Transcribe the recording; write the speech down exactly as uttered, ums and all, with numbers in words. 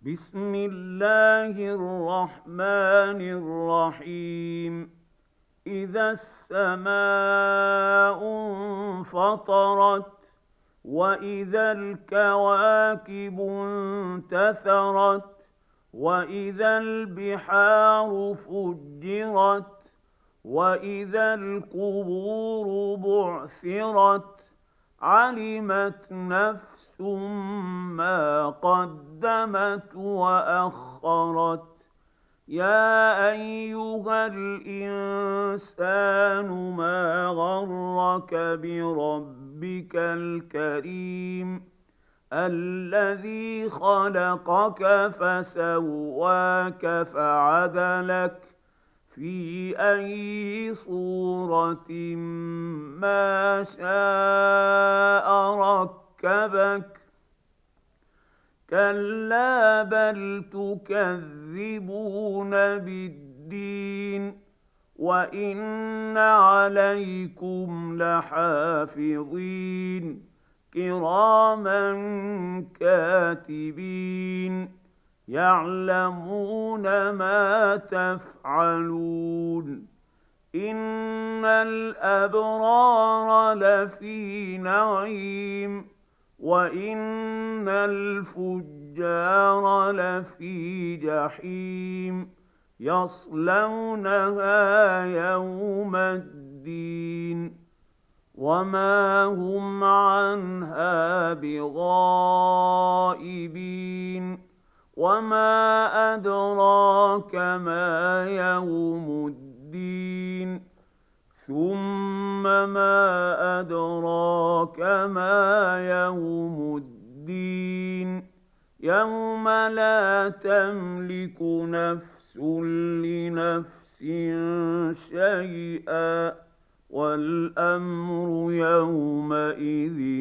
بسم الله الرحمن الرحيم. إذا السماء انفطرت وإذا الكواكب انتثرت وإذا البحار فجرت وإذا القبور بعثرت علمت نفس ما قدمت وأخرت. يا أيها الإنسان ما غرك بربك الكريم الذي خلقك فسواك فعدلك في أي صورة ما شاء ركبك. كلا بل تكذبون بالدين وإن عليكم لحافظين كراما كاتبين يعلمون ما تفعلون. إن الأبرار لفي نعيم وإن الفجار لفي جحيم يصلونها يوم الدين وما هم عنها بغائبين. وما أدراك ما يوم الدين ثم ما أدراك ما يوم الدين يوم لا تملك نفس لنفس شيئا والأمر يومئذ